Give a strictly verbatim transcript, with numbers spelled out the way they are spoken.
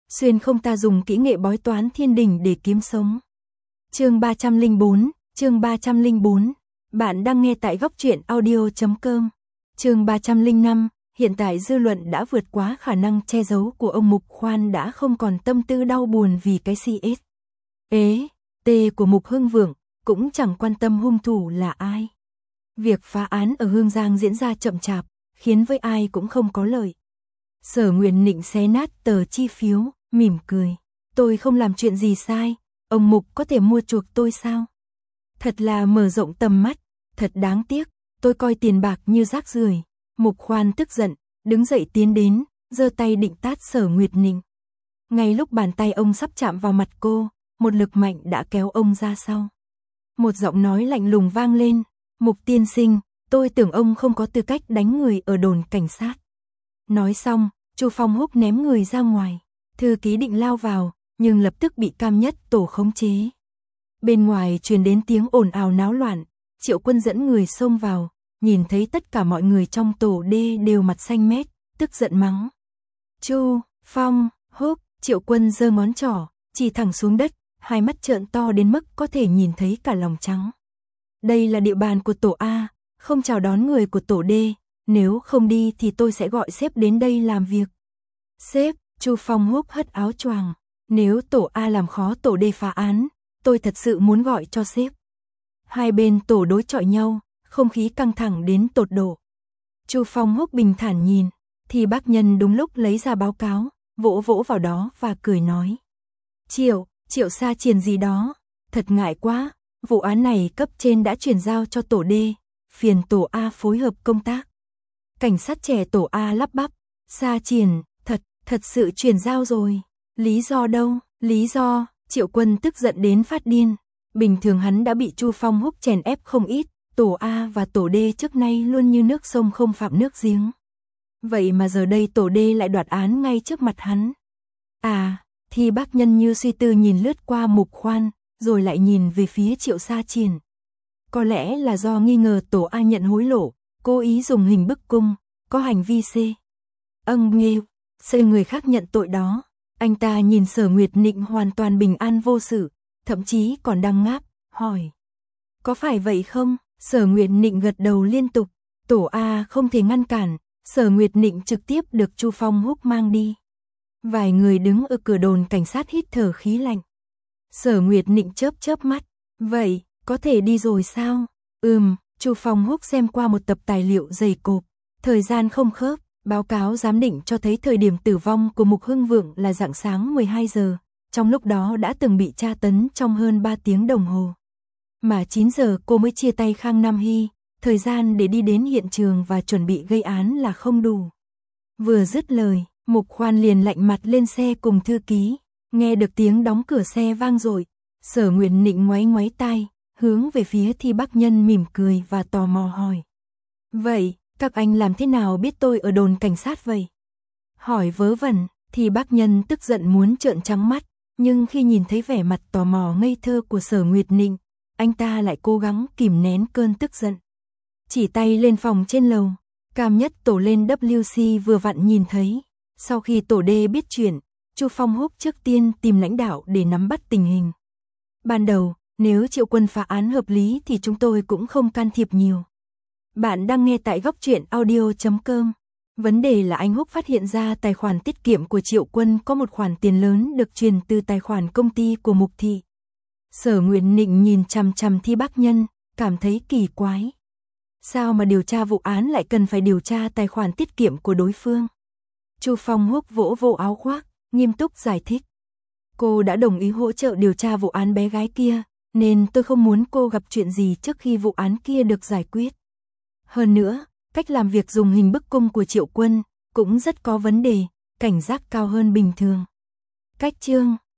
xuyên không ta dùng kỹ nghệ bói toán thiên đình để kiếm sống. Chương ba trăm lẻ bốn, chương ba trăm lẻ bốn. Bạn đang nghe tại góc truyện audio chấm com. Chương ba trăm lẻ năm, hiện tại dư luận đã vượt quá khả năng che giấu của ông Mục Khoan, đã không còn tâm tư đau buồn vì cái xê ét ế tê của Mục Hưng Vượng, cũng chẳng quan tâm hung thủ là ai. Việc phá án ở Hương Giang diễn ra chậm chạp, khiến với ai cũng không có lợi. Sở Nguyện Nịnh xé nát tờ chi phiếu, mỉm cười. Tôi không làm chuyện gì sai, ông Mục có thể mua chuộc tôi sao? Thật là mở rộng tầm mắt, thật đáng tiếc, tôi coi tiền bạc như rác rưởi. Mục Khoan tức giận, đứng dậy tiến đến, giơ tay định tát Sở Nguyệt Nịnh. Ngay lúc bàn tay ông sắp chạm vào mặt cô, một lực mạnh đã kéo ông ra sau. Một giọng nói lạnh lùng vang lên, Mục tiên sinh, tôi tưởng ông không có tư cách đánh người ở đồn cảnh sát. Nói xong, Chu Phong Húc ném người ra ngoài, thư ký định lao vào, nhưng lập tức bị Cam Nhất Tổ khống chế. Bên ngoài truyền đến tiếng ồn ào náo loạn, Triệu Quân dẫn người xông vào, nhìn thấy tất cả mọi người trong tổ D đều mặt xanh mét, tức giận mắng. Chu Phong Húc, Triệu Quân giơ ngón trỏ, chỉ thẳng xuống đất, hai mắt trợn to đến mức có thể nhìn thấy cả lòng trắng. Đây là địa bàn của tổ A, không chào đón người của tổ D, nếu không đi thì tôi sẽ gọi sếp đến đây làm việc. Sếp, Chu Phong Húc hất áo choàng, nếu tổ A làm khó tổ D phá án, tôi thật sự muốn gọi cho sếp. Hai bên tổ đối chọi nhau, không khí căng thẳng đến tột độ. Chu Phong Húc bình thản nhìn, thì bác Nhân đúng lúc lấy ra báo cáo, vỗ vỗ vào đó và cười nói. Triệu, Triệu Sa Triền gì đó, thật ngại quá, vụ án này cấp trên đã chuyển giao cho tổ D, phiền tổ A phối hợp công tác. Cảnh sát trẻ tổ A lắp bắp, Sa Triền, thật, thật sự chuyển giao rồi, lý do đâu, lý do, Triệu Quân tức giận đến phát điên, bình thường hắn đã bị Chu Phong Húc chèn ép không ít, tổ A và tổ D trước nay luôn như nước sông không phạm nước giếng. Vậy mà giờ đây tổ D lại đoạt án ngay trước mặt hắn. À, thì bác Nhân như suy tư nhìn lướt qua Mục Khoan, rồi lại nhìn về phía Triệu Sa Triền. Có lẽ là do nghi ngờ tổ A nhận hối lộ, cố ý dùng hình bức cung, có hành vi C. Âng nghêu, C người khác nhận tội đó. Anh ta nhìn Sở Nguyệt Nịnh hoàn toàn bình an vô sự, thậm chí còn đang ngáp, hỏi. Có phải vậy không? Sở Nguyệt Nịnh gật đầu liên tục, tổ A không thể ngăn cản, Sở Nguyệt Nịnh trực tiếp được Chu Phong Húc mang đi. Vài người đứng ở cửa đồn cảnh sát hít thở khí lạnh. Sở Nguyệt Nịnh chớp chớp mắt, vậy, có thể đi rồi sao? Ừm, Chu Phong Húc xem qua một tập tài liệu dày cộp, thời gian không khớp, báo cáo giám định cho thấy thời điểm tử vong của Mục Hưng Vượng là rạng sáng mười hai giờ, trong lúc đó đã từng bị tra tấn trong hơn ba tiếng đồng hồ. Mà chín giờ cô mới chia tay Khang Nam Hy, thời gian để đi đến hiện trường và chuẩn bị gây án là không đủ. Vừa dứt lời, Mục Khoan liền lạnh mặt lên xe cùng thư ký, nghe được tiếng đóng cửa xe vang dội, Sở Nguyệt Nịnh ngoáy ngoáy tai, hướng về phía Thi Bác Nhân mỉm cười và tò mò hỏi. Vậy, các anh làm thế nào biết tôi ở đồn cảnh sát vậy? Hỏi vớ vẩn, Thi Bác Nhân tức giận muốn trợn trắng mắt, nhưng khi nhìn thấy vẻ mặt tò mò ngây thơ của Sở Nguyệt Nịnh, anh ta lại cố gắng kìm nén cơn tức giận. Chỉ tay lên phòng trên lầu, Cam Nhất Tổ lên W C vừa vặn nhìn thấy. Sau khi tổ D biết chuyện, Chu Phong Húc trước tiên tìm lãnh đạo để nắm bắt tình hình. Ban đầu, nếu Triệu Quân phá án hợp lý thì chúng tôi cũng không can thiệp nhiều. Bạn đang nghe tại góc truyện audio chấm com. Vấn đề là anh Húc phát hiện ra tài khoản tiết kiệm của Triệu Quân có một khoản tiền lớn được truyền từ tài khoản công ty của Mục Thị. Sở Nguyệt Nịnh nhìn chằm chằm Thi Bác Nhân, cảm thấy kỳ quái. Sao mà điều tra vụ án lại cần phải điều tra tài khoản tiết kiệm của đối phương? Chu Phong Húc vỗ vỗ áo khoác, nghiêm túc giải thích. Cô đã đồng ý hỗ trợ điều tra vụ án bé gái kia, nên tôi không muốn cô gặp chuyện gì trước khi vụ án kia được giải quyết. Hơn nữa, cách làm việc dùng hình bức cung của Triệu Quân cũng rất có vấn đề, cảnh giác cao hơn bình thường. Cách chương